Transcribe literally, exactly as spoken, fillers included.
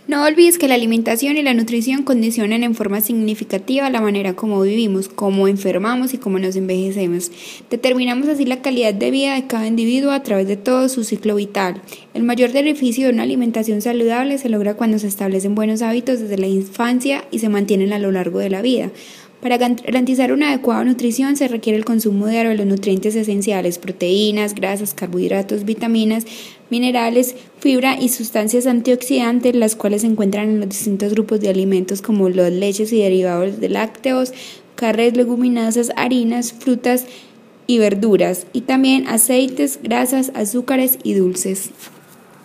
No olvides que la alimentación y la nutrición condicionan en forma significativa la manera como vivimos, cómo enfermamos y cómo nos envejecemos. Determinamos así la calidad de vida de cada individuo a través de todo su ciclo vital. El mayor beneficio de una alimentación saludable se logra cuando se establecen buenos hábitos desde la infancia y se mantienen a lo largo de la vida. Para garantizar una adecuada nutrición se requiere el consumo diario de los nutrientes esenciales, proteínas, grasas, carbohidratos, vitaminas, minerales, fibra y sustancias antioxidantes, las cuales se encuentran en los distintos grupos de alimentos como las leches y derivados de lácteos, carnes, leguminosas, harinas, frutas y verduras, y también aceites, grasas, azúcares y dulces.